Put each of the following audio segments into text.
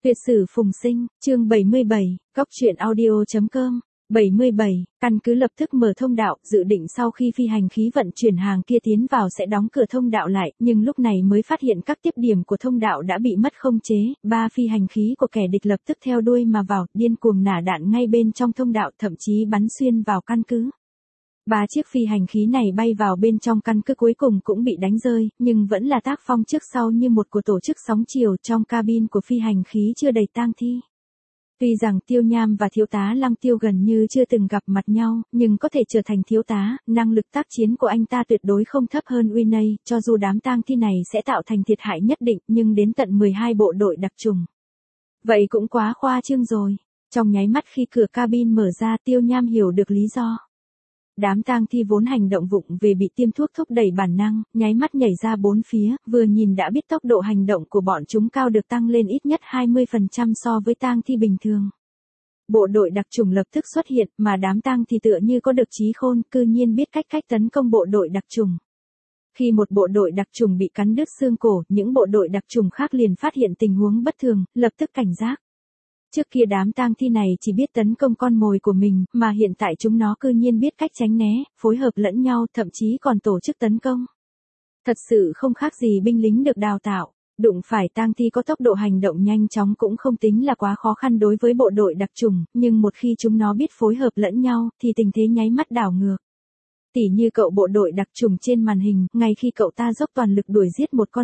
Tuyệt sử phùng sinh, chương 77, góc truyện audio.com. 77, căn cứ lập tức mở thông đạo, dự định sau khi phi hành khí vận chuyển hàng kia tiến vào sẽ đóng cửa thông đạo lại, nhưng lúc này mới phát hiện các tiếp điểm của thông đạo đã bị mất không chế, 3 phi hành khí của kẻ địch lập tức theo đuôi mà vào, điên cuồng nả đạn ngay bên trong thông đạo, thậm chí bắn xuyên vào căn cứ. 3 chiếc phi hành khí này bay vào bên trong căn cứ cuối cùng cũng bị đánh rơi, nhưng vẫn là tác phong trước sau như một của tổ chức sóng chiều. Trong cabin của phi hành khí chưa đầy tang thi. Tuy rằng Tiêu Nham và thiếu tá Lăng Tiêu gần như chưa từng gặp mặt nhau, nhưng có thể trở thành thiếu tá, năng lực tác chiến của anh ta tuyệt đối không thấp hơn Winnie, cho dù đám tang thi này sẽ tạo thành thiệt hại nhất định, nhưng đến tận 12 bộ đội đặc trùng. Vậy cũng quá khoa trương rồi. Trong nháy mắt khi cửa cabin mở ra, Tiêu Nham hiểu được lý do. Đám tang thi vốn hành động vụng về bị tiêm thuốc thúc đẩy bản năng, nháy mắt nhảy ra bốn phía, vừa nhìn đã biết tốc độ hành động của bọn chúng cao được tăng lên ít nhất 20% so với tang thi bình thường. Bộ đội đặc chủng lập tức xuất hiện, mà đám tang thi tựa như có được trí khôn, cư nhiên biết cách tấn công bộ đội đặc chủng. Khi một bộ đội đặc chủng bị cắn đứt xương cổ, những bộ đội đặc chủng khác liền phát hiện tình huống bất thường, lập tức cảnh giác. Trước kia đám tang thi này chỉ biết tấn công con mồi của mình, mà hiện tại chúng nó cư nhiên biết cách tránh né, phối hợp lẫn nhau, thậm chí còn tổ chức tấn công. Thật sự không khác gì binh lính được đào tạo. Đụng phải tang thi có tốc độ hành động nhanh chóng cũng không tính là quá khó khăn đối với bộ đội đặc chủng, nhưng một khi chúng nó biết phối hợp lẫn nhau, thì tình thế nháy mắt đảo ngược. Tỉ như cậu bộ đội đặc chủng trên màn hình, ngay khi cậu ta dốc toàn lực đuổi giết một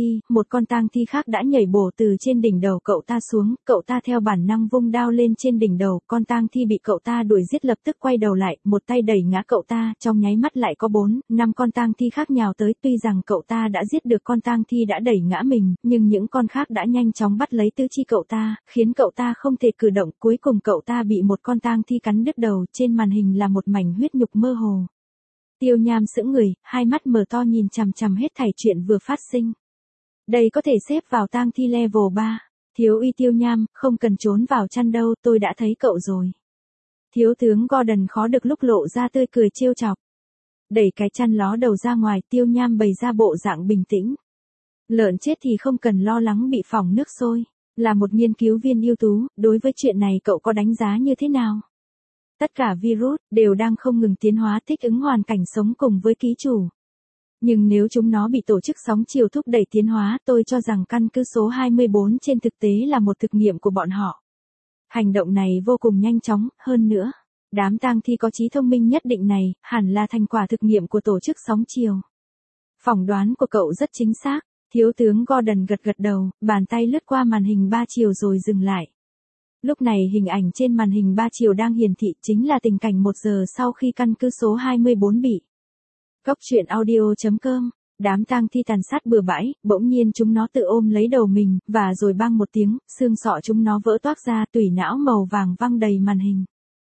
con tang thi khác đã nhảy bổ từ trên đỉnh đầu cậu ta xuống, cậu ta theo bản năng vung đao lên trên đỉnh đầu, con tang thi bị cậu ta đuổi giết lập tức quay đầu lại, một tay đẩy ngã cậu ta, trong nháy mắt lại có 4-5 con tang thi khác nhào tới, tuy rằng cậu ta đã giết được con tang thi đã đẩy ngã mình, nhưng những con khác đã nhanh chóng bắt lấy tứ chi cậu ta, khiến cậu ta không thể cử động, cuối cùng cậu ta bị một con tang thi cắn đứt đầu, trên màn hình là một mảnh huyết nhục mơ hồ. Tiêu Nham sững người, hai mắt mở to nhìn chằm chằm hết thảy chuyện vừa phát sinh. Đây có thể xếp vào tang thi level 3. Thiếu uy Tiêu Nham, không cần trốn vào chăn đâu, tôi đã thấy cậu rồi. Thiếu tướng Gordon khó được lúc lộ ra tươi cười trêu chọc. Đẩy cái chăn ló đầu ra ngoài, Tiêu Nham bày ra bộ dạng bình tĩnh. Lợn chết thì không cần lo lắng bị phỏng nước sôi. Là một nghiên cứu viên ưu tú, đối với chuyện này cậu có đánh giá như thế nào? Tất cả virus đều đang không ngừng tiến hóa thích ứng hoàn cảnh sống cùng với ký chủ. Nhưng nếu chúng nó bị tổ chức sóng chiều thúc đẩy tiến hóa, tôi cho rằng căn cứ số 24 trên thực tế là một thực nghiệm của bọn họ. Hành động này vô cùng nhanh chóng, hơn nữa, đám tang thi có trí thông minh nhất định này, hẳn là thành quả thực nghiệm của tổ chức sóng chiều. Phỏng đoán của cậu rất chính xác, thiếu tướng Gordon gật gật đầu, bàn tay lướt qua màn hình 3 chiều rồi dừng lại. Lúc này hình ảnh trên màn hình 3 chiều đang hiển thị chính là tình cảnh 1 giờ sau khi căn cứ số 24 bị. Góc truyện audio.com. Đám tang thi tàn sát bừa bãi, bỗng nhiên chúng nó tự ôm lấy đầu mình, và rồi bang một tiếng, xương sọ chúng nó vỡ toác ra, tủy não màu vàng văng đầy màn hình.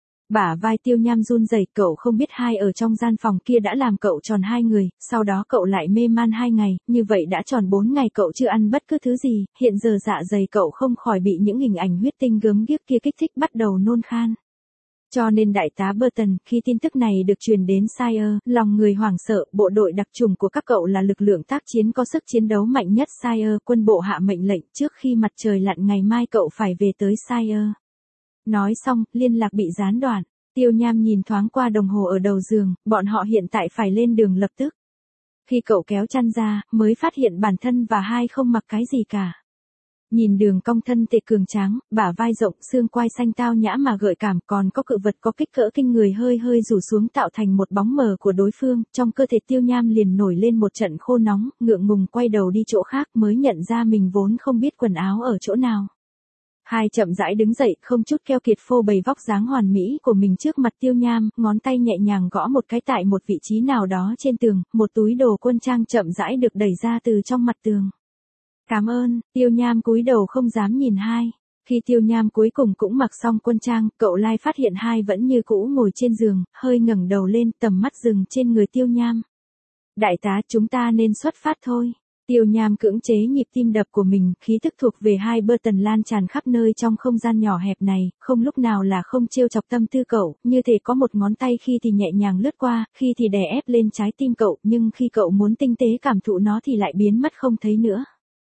Bả vai Tiêu Nham run rẩy, cậu không biết hai ở trong gian phòng kia đã làm cậu tròn 2 người, sau đó cậu lại mê man 2 ngày, như vậy đã tròn 4 ngày cậu chưa ăn bất cứ thứ gì, hiện giờ dạ dày cậu không khỏi bị những hình ảnh huyết tinh gớm ghiếc kia kích thích bắt đầu nôn khan. Cho nên đại tá Burton, khi tin tức này được truyền đến Sire, lòng người hoảng sợ, bộ đội đặc chủng của các cậu là lực lượng tác chiến có sức chiến đấu mạnh nhất Sire, quân bộ hạ mệnh lệnh trước khi mặt trời lặn ngày mai cậu phải về tới Sire. Nói xong, liên lạc bị gián đoạn. Tiêu Nham nhìn thoáng qua đồng hồ ở đầu giường, bọn họ hiện tại phải lên đường lập tức. Khi cậu kéo chăn ra, mới phát hiện bản thân và hai không mặc cái gì cả. Nhìn đường cong thân thể cường tráng, bả vai rộng, xương quai xanh tao nhã mà gợi cảm, còn có cự vật có kích cỡ kinh người hơi rủ xuống tạo thành một bóng mờ của đối phương, trong cơ thể Tiêu Nham liền nổi lên một trận khô nóng, ngượng ngùng quay đầu đi chỗ khác mới nhận ra mình vốn không biết quần áo ở chỗ nào. Hai chậm rãi đứng dậy, không chút keo kiệt phô bày vóc dáng hoàn mỹ của mình trước mặt Tiêu Nham, ngón tay nhẹ nhàng gõ một cái tại một vị trí nào đó trên tường, một túi đồ quân trang chậm rãi được đẩy ra từ trong mặt tường. Cảm ơn, Tiêu Nham cúi đầu không dám nhìn hai. Khi Tiêu Nham cuối cùng cũng mặc xong quân trang, cậu Lai phát hiện hai vẫn như cũ ngồi trên giường, hơi ngẩng đầu lên, tầm mắt dừng trên người Tiêu Nham. Đại tá, chúng ta nên xuất phát thôi. Tiêu Nham cưỡng chế nhịp tim đập của mình, khí thức thuộc về hai Burton lan tràn khắp nơi trong không gian nhỏ hẹp này, không lúc nào là không trêu chọc tâm tư cậu, như thể có một ngón tay khi thì nhẹ nhàng lướt qua, khi thì đè ép lên trái tim cậu, nhưng khi cậu muốn tinh tế cảm thụ nó thì lại biến mất không thấy nữa.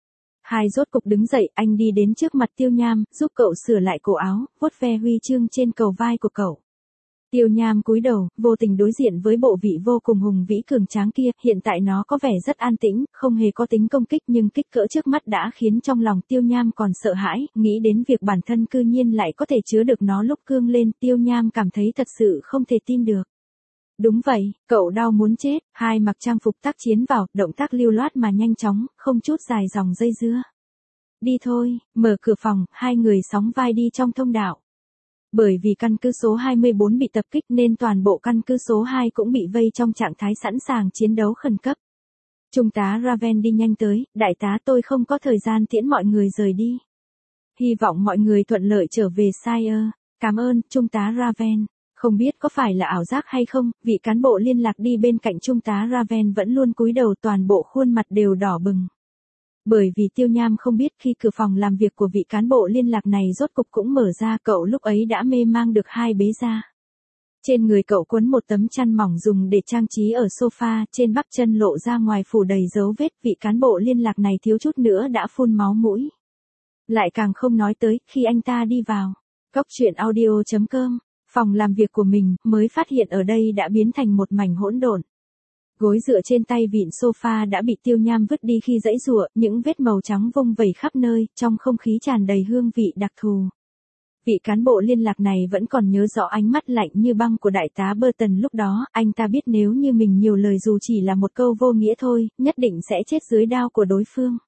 Hai rốt cục đứng dậy, anh đi đến trước mặt Tiêu Nham, giúp cậu sửa lại cổ áo, vuốt ve huy chương trên cầu vai của cậu. Tiêu Nham cúi đầu, vô tình đối diện với bộ vị vô cùng hùng vĩ cường tráng kia, hiện tại nó có vẻ rất an tĩnh, không hề có tính công kích nhưng kích cỡ trước mắt đã khiến trong lòng Tiêu Nham còn sợ hãi, nghĩ đến việc bản thân cư nhiên lại có thể chứa được nó lúc cương lên, Tiêu Nham cảm thấy thật sự không thể tin được. Đúng vậy, cậu đau muốn chết, hai mặc trang phục tác chiến vào, động tác lưu loát mà nhanh chóng, không chút dài dòng dây dưa. Đi thôi, mở cửa phòng, hai người sóng vai đi trong thông đạo. Bởi vì căn cứ số 24 bị tập kích nên toàn bộ căn cứ số 2 cũng bị vây trong trạng thái sẵn sàng chiến đấu khẩn cấp. Trung tá Raven đi nhanh tới, đại tá tôi không có thời gian tiễn mọi người rời đi. Hy vọng mọi người thuận lợi trở về Sire. Cảm ơn, Trung tá Raven. Không biết có phải là ảo giác hay không, vị cán bộ liên lạc đi bên cạnh Trung tá Raven vẫn luôn cúi đầu, toàn bộ khuôn mặt đều đỏ bừng. Bởi vì Tiêu Nham không biết khi cửa phòng làm việc của vị cán bộ liên lạc này rốt cục cũng mở ra, cậu lúc ấy đã mê mang được hai bế ra. Trên người cậu quấn một tấm chăn mỏng dùng để trang trí ở sofa, trên bắp chân lộ ra ngoài phủ đầy dấu vết, vị cán bộ liên lạc này thiếu chút nữa đã phun máu mũi. Lại càng không nói tới, khi anh ta đi vào Cóc Truyện Audio.com, phòng làm việc của mình, mới phát hiện ở đây đã biến thành một mảnh hỗn độn. Gối dựa trên tay vịn sofa đã bị Tiêu Nham vứt đi khi giãy giụa, những vết màu trắng vung vẩy khắp nơi, trong không khí tràn đầy hương vị đặc thù. Vị cán bộ liên lạc này vẫn còn nhớ rõ ánh mắt lạnh như băng của đại tá Burton lúc đó, anh ta biết nếu như mình nhiều lời dù chỉ là một câu vô nghĩa thôi, nhất định sẽ chết dưới đao của đối phương.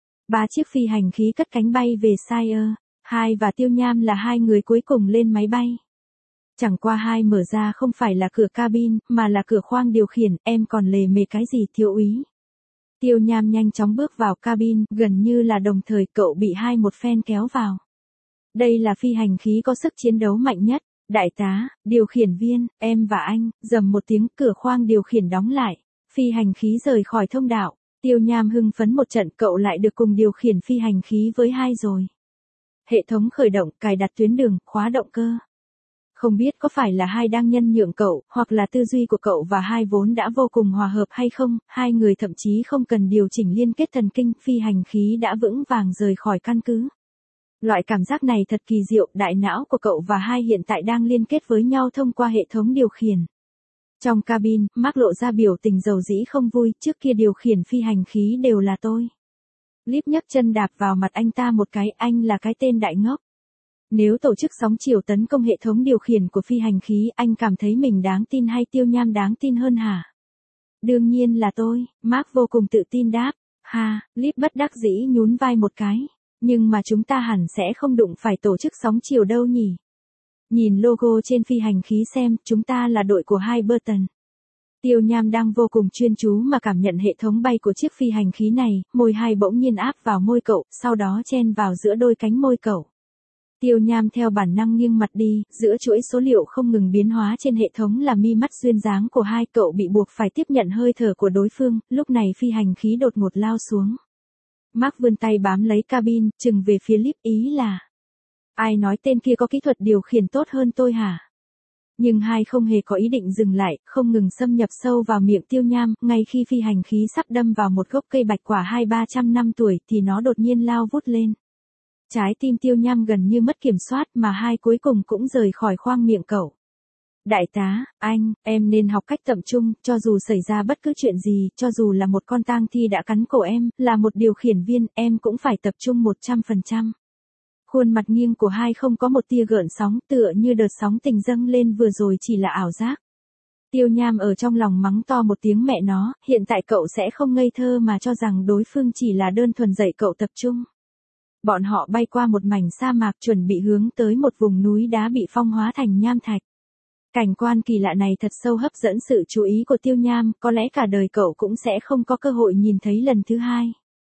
3 chiếc phi hành khí cất cánh bay về Sire, Hai và Tiêu Nham là hai người cuối cùng lên máy bay. Chẳng qua Hai mở ra không phải là cửa cabin, mà là cửa khoang điều khiển, em còn lề mề cái gì thiếu úy. Tiêu Nham nhanh chóng bước vào cabin, gần như là đồng thời cậu bị Hai một phen kéo vào. Đây là phi hành khí có sức chiến đấu mạnh nhất. Đại tá, điều khiển viên, em và anh, rầm một tiếng, cửa khoang điều khiển đóng lại. Phi hành khí rời khỏi thông đạo. Tiêu Nham hưng phấn một trận, cậu lại được cùng điều khiển phi hành khí với Hai rồi. Hệ thống khởi động, cài đặt tuyến đường, khóa động cơ. Không biết có phải là Hai đang nhân nhượng cậu, hoặc là tư duy của cậu và Hai vốn đã vô cùng hòa hợp hay không, hai người thậm chí không cần điều chỉnh liên kết thần kinh, phi hành khí đã vững vàng rời khỏi căn cứ. Loại cảm giác này thật kỳ diệu, đại não của cậu và Hai hiện tại đang liên kết với nhau thông qua hệ thống điều khiển. Trong cabin, Mark lộ ra biểu tình dầu dĩ không vui, trước kia điều khiển phi hành khí đều là tôi. Líp nhấc chân đạp vào mặt anh ta một cái, anh là cái tên đại ngốc. Nếu tổ chức sóng chiều tấn công hệ thống điều khiển của phi hành khí, anh cảm thấy mình đáng tin hay Tiêu Nham đáng tin hơn hả? Đương nhiên là tôi, Mark vô cùng tự tin đáp. Ha, Líp bất đắc dĩ nhún vai một cái. Nhưng mà chúng ta hẳn sẽ không đụng phải tổ chức sóng chiều đâu nhỉ? Nhìn logo trên phi hành khí xem, chúng ta là đội của Hai Burton. Tiêu Nham đang vô cùng chuyên chú mà cảm nhận hệ thống bay của chiếc phi hành khí này, môi Hai bỗng nhiên áp vào môi cậu, sau đó chen vào giữa đôi cánh môi cậu. Tiêu Nham theo bản năng nghiêng mặt đi, giữa chuỗi số liệu không ngừng biến hóa trên hệ thống là mi mắt duyên dáng của Hai, cậu bị buộc phải tiếp nhận hơi thở của đối phương, lúc này phi hành khí đột ngột lao xuống. Mark vươn tay bám lấy cabin, chừng về phía Líp, ý là: ai nói tên kia có kỹ thuật điều khiển tốt hơn tôi hả? Nhưng Hai không hề có ý định dừng lại, không ngừng xâm nhập sâu vào miệng Tiêu Nham, ngay khi phi hành khí sắp đâm vào một gốc cây bạch quả 200-300 năm tuổi thì nó đột nhiên lao vút lên. Trái tim Tiêu Nham gần như mất kiểm soát mà Hai cuối cùng cũng rời khỏi khoang miệng cậu. Đại tá, anh, em nên học cách tập trung, cho dù xảy ra bất cứ chuyện gì, cho dù là một con tang thi đã cắn cổ em, là một điều khiển viên, em cũng phải tập trung 100%. Khuôn mặt nghiêng của Hai không có một tia gợn sóng, tựa như đợt sóng tình dâng lên vừa rồi chỉ là ảo giác. Tiêu Nham ở trong lòng mắng to một tiếng mẹ nó, hiện tại cậu sẽ không ngây thơ mà cho rằng đối phương chỉ là đơn thuần dạy cậu tập trung. Bọn họ bay qua một mảnh sa mạc chuẩn bị hướng tới một vùng núi đá bị phong hóa thành nham thạch. Cảnh quan kỳ lạ này thật sâu hấp dẫn sự chú ý của Tiêu Nham, có lẽ cả đời cậu cũng sẽ không có cơ hội nhìn thấy lần thứ hai.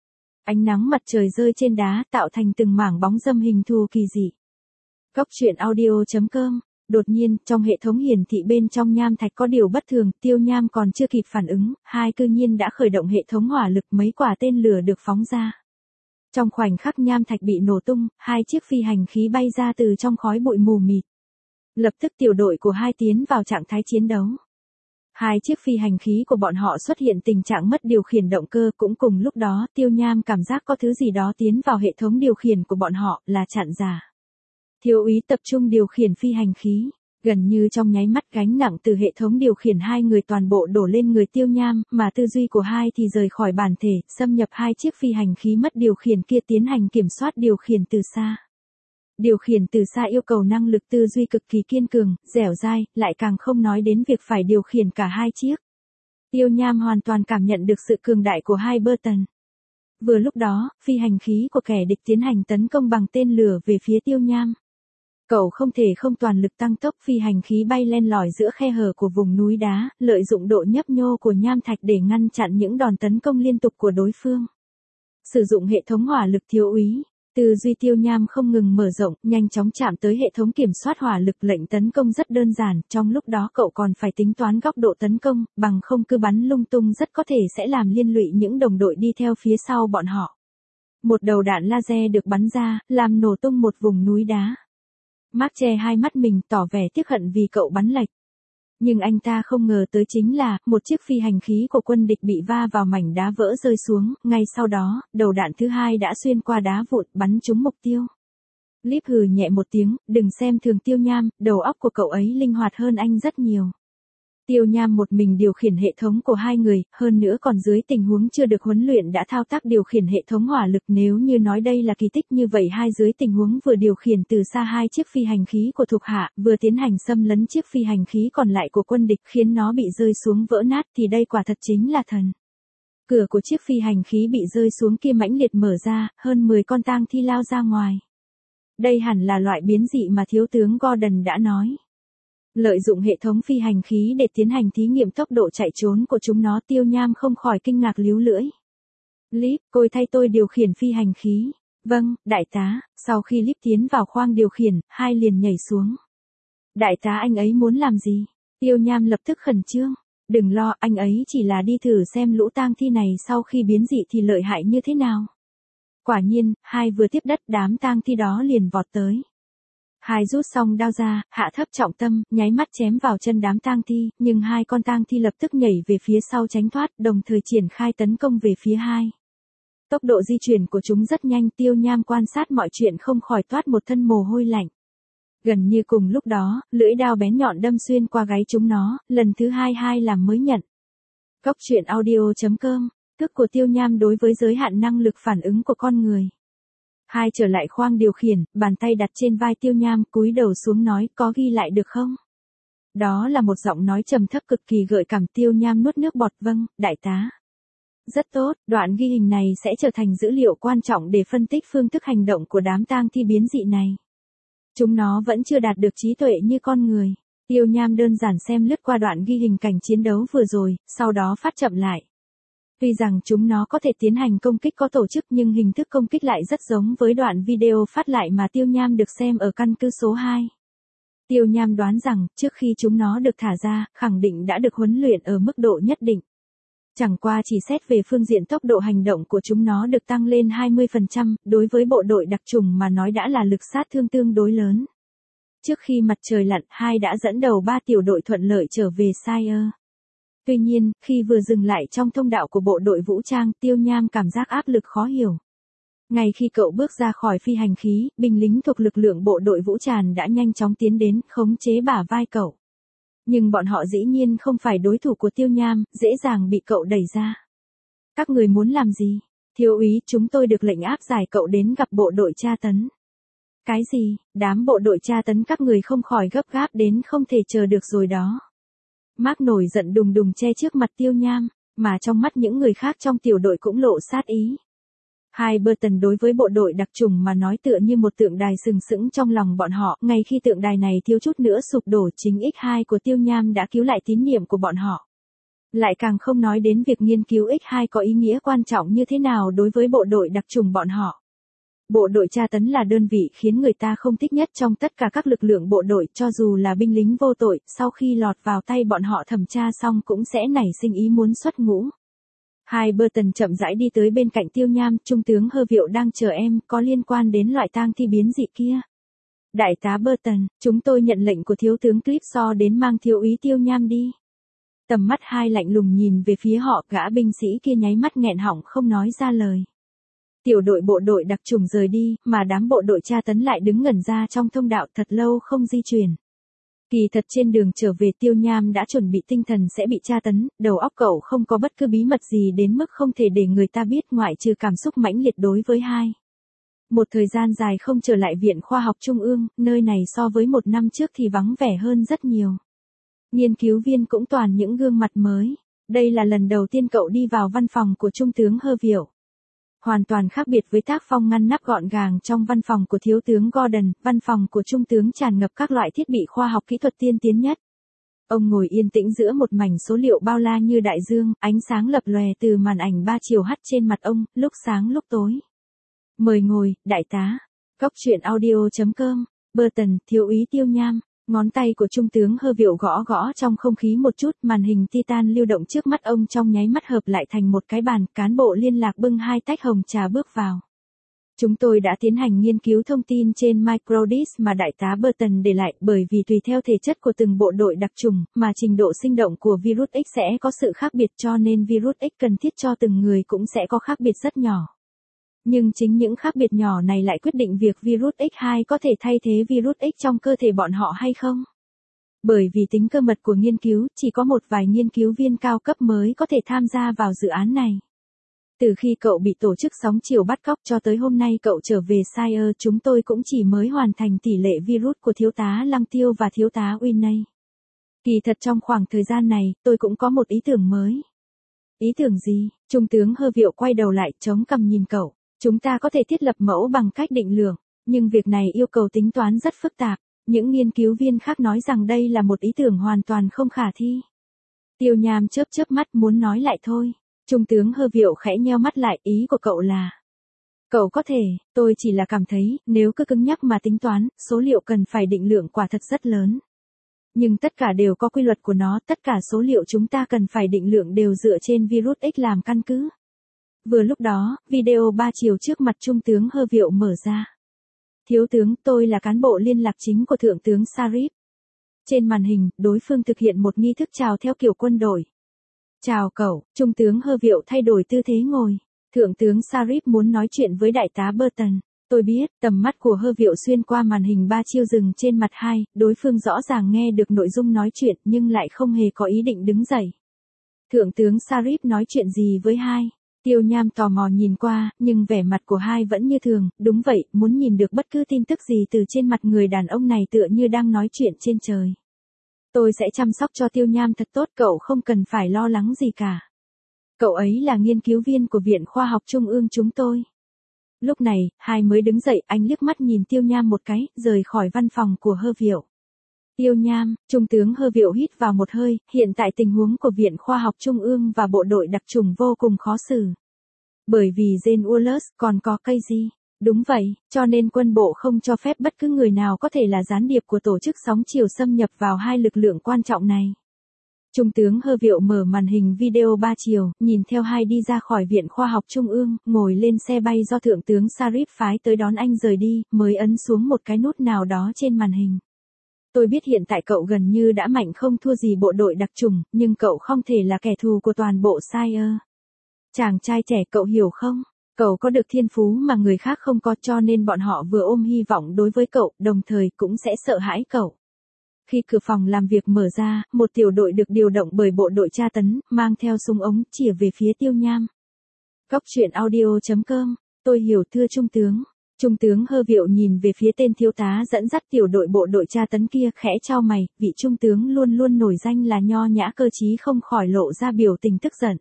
Ánh nắng mặt trời rơi trên đá tạo thành từng mảng bóng râm hình thù kỳ dị. Cóc Truyện Audio.com. Đột nhiên, trong hệ thống hiển thị bên trong nham thạch có điều bất thường, Tiêu Nham còn chưa kịp phản ứng, Hai cư nhiên đã khởi động hệ thống hỏa lực, mấy quả tên lửa được phóng ra. Trong khoảnh khắc nham thạch bị nổ tung, 2 chiếc phi hành khí bay ra từ trong khói bụi mù mịt. Lập tức tiểu đội của Hai tiến vào trạng thái chiến đấu. Hai chiếc phi hành khí của bọn họ xuất hiện tình trạng mất điều khiển động cơ, cũng cùng lúc đó Tiêu Nham cảm giác có thứ gì đó tiến vào hệ thống điều khiển của bọn họ, là chặn giả. Thiếu úy tập trung điều khiển phi hành khí. Gần như trong nháy mắt gánh nặng từ hệ thống điều khiển hai người toàn bộ đổ lên người Tiêu Nham, mà tư duy của hai thì rời khỏi bản thể, xâm nhập hai chiếc phi hành khí mất điều khiển kia tiến hành kiểm soát điều khiển từ xa. Điều khiển từ xa yêu cầu năng lực tư duy cực kỳ kiên cường, dẻo dai, lại càng không nói đến việc phải điều khiển cả hai chiếc. Tiêu Nham hoàn toàn cảm nhận được sự cường đại của Hyperton. Vừa lúc đó, phi hành khí của kẻ địch tiến hành tấn công bằng tên lửa về phía Tiêu Nham. Cậu không thể không toàn lực tăng tốc, phi hành khí bay len lỏi giữa khe hở của vùng núi đá, lợi dụng độ nhấp nhô của nham thạch để ngăn chặn những đòn tấn công liên tục của đối phương. Sử dụng hệ thống hỏa lực thiếu úy, tư duy Tiêu Nham không ngừng mở rộng, nhanh chóng chạm tới hệ thống kiểm soát hỏa lực. Lệnh tấn công rất đơn giản, trong lúc đó cậu còn phải tính toán góc độ tấn công, bằng không cứ bắn lung tung rất có thể sẽ làm liên lụy những đồng đội đi theo phía sau bọn họ. Một đầu đạn laser được bắn ra, làm nổ tung một vùng núi đá. Mark che hai mắt mình, tỏ vẻ tiếc hận vì cậu bắn lệch. Nhưng anh ta không ngờ tới chính là, một chiếc phi hành khí của quân địch bị va vào mảnh đá vỡ rơi xuống, ngay sau đó, đầu đạn thứ hai đã xuyên qua đá vụn, bắn trúng mục tiêu. Líp hừ nhẹ một tiếng, đừng xem thường Tiêu Nham, đầu óc của cậu ấy linh hoạt hơn anh rất nhiều. Tiêu Nham một mình điều khiển hệ thống của hai người, hơn nữa còn dưới tình huống chưa được huấn luyện đã thao tác điều khiển hệ thống hỏa lực. Nếu như nói đây là kỳ tích như vậy, hai dưới tình huống vừa điều khiển từ xa hai chiếc phi hành khí của thuộc hạ, vừa tiến hành xâm lấn chiếc phi hành khí còn lại của quân địch khiến nó bị rơi xuống vỡ nát, thì đây quả thật chính là thần. Cửa của chiếc phi hành khí bị rơi xuống kia mãnh liệt mở ra, hơn 10 con tang thi lao ra ngoài. Đây hẳn là loại biến dị mà thiếu tướng Gordon đã nói. Lợi dụng hệ thống phi hành khí để tiến hành thí nghiệm tốc độ chạy trốn của chúng nó, Tiêu Nham không khỏi kinh ngạc líu lưỡi. Líp, cô thay tôi điều khiển phi hành khí. Vâng, đại tá. Sau khi Líp tiến vào khoang điều khiển, hai liền nhảy xuống. Đại tá, anh ấy muốn làm gì? Tiêu Nham lập tức khẩn trương. Đừng lo, anh ấy chỉ là đi thử xem lũ tang thi này sau khi biến dị thì lợi hại như thế nào. Quả nhiên, hai vừa tiếp đất, đám tang thi đó liền vọt tới. Hai rút xong đao ra, hạ thấp trọng tâm, nháy mắt chém vào chân đám tang thi, nhưng hai con tang thi lập tức nhảy về phía sau tránh thoát, đồng thời triển khai tấn công về phía hai. Tốc độ di chuyển của chúng rất nhanh, Tiêu Nham quan sát mọi chuyện không khỏi toát một thân mồ hôi lạnh. Gần như cùng lúc đó, lưỡi đao bén nhọn đâm xuyên qua gáy chúng nó, lần thứ hai làm mới nhận. Góc truyện audio.com, thức của Tiêu Nham đối với giới hạn năng lực phản ứng của con người. Hai trở lại khoang điều khiển, bàn tay đặt trên vai Tiêu Nham, cúi đầu xuống nói, có ghi lại được không? Đó là một giọng nói trầm thấp cực kỳ gợi cảm. Tiêu Nham nuốt nước bọt, vâng, đại tá. Rất tốt, đoạn ghi hình này sẽ trở thành dữ liệu quan trọng để phân tích phương thức hành động của đám tang thi biến dị này. Chúng nó vẫn chưa đạt được trí tuệ như con người. Tiêu Nham đơn giản xem lướt qua đoạn ghi hình cảnh chiến đấu vừa rồi, sau đó phát chậm lại. Tuy rằng chúng nó có thể tiến hành công kích có tổ chức, nhưng hình thức công kích lại rất giống với đoạn video phát lại mà Tiêu Nham được xem ở căn cứ số 2. Tiêu Nham đoán rằng, trước khi chúng nó được thả ra, khẳng định đã được huấn luyện ở mức độ nhất định. Chẳng qua chỉ xét về phương diện tốc độ hành động của chúng nó được tăng lên 20%, đối với bộ đội đặc chủng mà nói đã là lực sát thương tương đối lớn. Trước khi mặt trời lặn, hai đã dẫn đầu 3 tiểu đội thuận lợi trở về Sire. Tuy nhiên, khi vừa dừng lại trong thông đạo của bộ đội vũ trang, Tiêu Nham cảm giác áp lực khó hiểu. Ngay khi cậu bước ra khỏi phi hành khí, binh lính thuộc lực lượng bộ đội vũ trang đã nhanh chóng tiến đến, khống chế bả vai cậu. Nhưng bọn họ dĩ nhiên không phải đối thủ của Tiêu Nham, dễ dàng bị cậu đẩy ra. Các người muốn làm gì? Thiếu úy, chúng tôi được lệnh áp giải cậu đến gặp bộ đội tra tấn. Cái gì? Đám bộ đội tra tấn các người không khỏi gấp gáp đến không thể chờ được rồi đó. Mark nổi giận đùng đùng che trước mặt Tiêu Nham, mà trong mắt những người khác trong tiểu đội cũng lộ sát ý. Hyperton đối với bộ đội đặc chủng mà nói tựa như một tượng đài sừng sững trong lòng bọn họ, ngay khi tượng đài này thiếu chút nữa sụp đổ, chính X2 của Tiêu Nham đã cứu lại tín niệm của bọn họ. Lại càng không nói đến việc nghiên cứu X2 có ý nghĩa quan trọng như thế nào đối với bộ đội đặc chủng bọn họ. Bộ đội tra tấn là đơn vị khiến người ta không thích nhất trong tất cả các lực lượng bộ đội, cho dù là binh lính vô tội, sau khi lọt vào tay bọn họ thẩm tra xong cũng sẽ nảy sinh ý muốn xuất ngũ. Hyperton chậm rãi đi tới bên cạnh Tiêu Nham, trung tướng Herviệu đang chờ em, có liên quan đến loại tang thi biến dị kia. Đại tá Burton, chúng tôi nhận lệnh của thiếu tướng Clipsaw đến mang thiếu úy Tiêu Nham đi. Tầm mắt hai lạnh lùng nhìn về phía họ, gã binh sĩ kia nháy mắt nghẹn họng không nói ra lời. Tiểu đội bộ đội đặc chủng rời đi, mà đám bộ đội tra tấn lại đứng ngẩn ra trong thông đạo thật lâu không di chuyển. Kỳ thật trên đường trở về Tiêu Nham đã chuẩn bị tinh thần sẽ bị tra tấn, đầu óc cậu không có bất cứ bí mật gì đến mức không thể để người ta biết ngoại trừ cảm xúc mãnh liệt đối với hai. Một thời gian dài không trở lại Viện Khoa học Trung ương, nơi này so với một năm trước thì vắng vẻ hơn rất nhiều. Nghiên cứu viên cũng toàn những gương mặt mới. Đây là lần đầu tiên cậu đi vào văn phòng của Trung tướng Hơ Việu. Hoàn toàn khác biệt với tác phong ngăn nắp gọn gàng trong văn phòng của Thiếu tướng Gordon, văn phòng của Trung tướng tràn ngập các loại thiết bị khoa học kỹ thuật tiên tiến nhất. Ông ngồi yên tĩnh giữa một mảnh số liệu bao la như đại dương, ánh sáng lập lòe từ màn ảnh 3 chiều hắt trên mặt ông, lúc sáng lúc tối. Mời ngồi, đại tá. Cóc truyện audio.com, Burton, thiếu úy Tiêu Nham. Ngón tay của Trung tướng Hơ Việu gõ gõ trong không khí một chút, màn hình titan lưu động trước mắt ông trong nháy mắt hợp lại thành một cái bàn, cán bộ liên lạc bưng 2 tách hồng trà bước vào. Chúng tôi đã tiến hành nghiên cứu thông tin trên microdisk mà đại tá Burton để lại, bởi vì tùy theo thể chất của từng bộ đội đặc chủng, mà trình độ sinh động của virus X sẽ có sự khác biệt, cho nên virus X cần thiết cho từng người cũng sẽ có khác biệt rất nhỏ. Nhưng chính những khác biệt nhỏ này lại quyết định việc virus X2 có thể thay thế virus X trong cơ thể bọn họ hay không. Bởi vì tính cơ mật của nghiên cứu, chỉ có một vài nghiên cứu viên cao cấp mới có thể tham gia vào dự án này. Từ khi cậu bị tổ chức sóng chiều bắt cóc cho tới hôm nay cậu trở về Sire, chúng tôi cũng chỉ mới hoàn thành tỷ lệ virus của thiếu tá Lăng Tiêu và thiếu tá Winnie. Kỳ thật trong khoảng thời gian này, tôi cũng có một ý tưởng mới. Ý tưởng gì? Trung tướng Hơ Việu quay đầu lại, chống cằm nhìn cậu. Chúng ta có thể thiết lập mẫu bằng cách định lượng, nhưng việc này yêu cầu tính toán rất phức tạp. Những nghiên cứu viên khác nói rằng đây là một ý tưởng hoàn toàn không khả thi. Tiêu Nham chớp chớp mắt muốn nói lại thôi. Trung tướng Hơ Việu khẽ nheo mắt lại, ý của cậu là. Cậu có thể, tôi chỉ là cảm thấy, nếu cứ cứng nhắc mà tính toán, số liệu cần phải định lượng quả thật rất lớn. Nhưng tất cả đều có quy luật của nó, tất cả số liệu chúng ta cần phải định lượng đều dựa trên virus X làm căn cứ. Vừa lúc đó, video 3 chiều trước mặt Trung tướng Hơ Việu mở ra. Thiếu tướng, tôi là cán bộ liên lạc chính của Thượng tướng Sarip. Trên màn hình, đối phương thực hiện một nghi thức chào theo kiểu quân đội. Chào cậu, Trung tướng Hơ Việu thay đổi tư thế ngồi. Thượng tướng Sarip muốn nói chuyện với đại tá Burton. Tôi biết, tầm mắt của Hơ Việu xuyên qua màn hình 3 chiều dừng trên mặt hai, đối phương rõ ràng nghe được nội dung nói chuyện nhưng lại không hề có ý định đứng dậy. Thượng tướng Sarip nói chuyện gì với hai? Tiêu Nham tò mò nhìn qua, nhưng vẻ mặt của hai vẫn như thường, đúng vậy, muốn nhìn được bất cứ tin tức gì từ trên mặt người đàn ông này tựa như đang nói chuyện trên trời. Tôi sẽ chăm sóc cho Tiêu Nham thật tốt, cậu không cần phải lo lắng gì cả. Cậu ấy là nghiên cứu viên của Viện Khoa học Trung ương chúng tôi. Lúc này, hai mới đứng dậy, anh liếc mắt nhìn Tiêu Nham một cái, rời khỏi văn phòng của Hơ Việu. Tiêu Nham, Trung tướng Hơ Việu hít vào một hơi, hiện tại tình huống của Viện Khoa học Trung ương và bộ đội đặc chủng vô cùng khó xử. Bởi vì Jane Wallace còn có cây gì? Đúng vậy, cho nên quân bộ không cho phép bất cứ người nào có thể là gián điệp của tổ chức sóng chiều xâm nhập vào hai lực lượng quan trọng này. Trung tướng Hơ Việu mở màn hình video 3 chiều, nhìn theo hai đi ra khỏi Viện Khoa học Trung ương, ngồi lên xe bay do Thượng tướng Sarip phái tới đón anh rời đi, mới ấn xuống một cái nút nào đó trên màn hình. Tôi biết hiện tại cậu gần như đã mạnh không thua gì bộ đội đặc chủng, nhưng cậu không thể là kẻ thù của toàn bộ Sire. Chàng trai trẻ, cậu hiểu không? Cậu có được thiên phú mà người khác không có, cho nên bọn họ vừa ôm hy vọng đối với cậu, đồng thời cũng sẽ sợ hãi cậu. Khi cửa phòng làm việc mở ra, một tiểu đội được điều động bởi bộ đội tra tấn, mang theo súng ống, chĩa về phía Tiêu Nham. Cóc truyện audio.com, tôi hiểu thưa Trung tướng. Trung tướng Hơ Việu nhìn về phía tên thiếu tá dẫn dắt tiểu đội bộ đội tra tấn kia, khẽ chau mày, vị trung tướng luôn luôn nổi danh là nho nhã cơ trí không khỏi lộ ra biểu tình tức giận.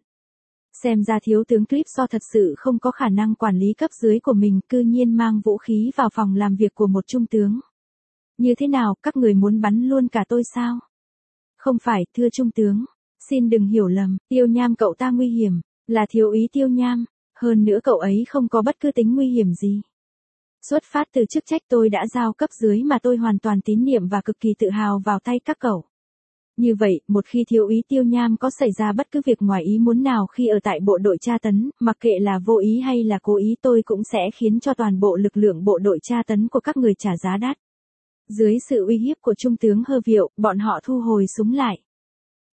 Xem ra thiếu tướng Clipso thật sự không có khả năng quản lý cấp dưới của mình, cư nhiên mang vũ khí vào phòng làm việc của một trung tướng. Như thế nào, các người muốn bắn luôn cả tôi sao? Không phải, thưa trung tướng. Xin đừng hiểu lầm, Tiêu Nham cậu ta nguy hiểm, là thiếu úy Tiêu Nham. Hơn nữa cậu ấy không có bất cứ tính nguy hiểm gì. Xuất phát từ chức trách tôi đã giao cấp dưới mà tôi hoàn toàn tín nhiệm và cực kỳ tự hào vào tay các cậu. Như vậy, một khi thiếu úy Tiêu Nham có xảy ra bất cứ việc ngoài ý muốn nào khi ở tại bộ đội tra tấn, mặc kệ là vô ý hay là cố ý, tôi cũng sẽ khiến cho toàn bộ lực lượng bộ đội tra tấn của các người trả giá đắt. Dưới sự uy hiếp của Trung tướng Hơ Việu, bọn họ thu hồi súng lại.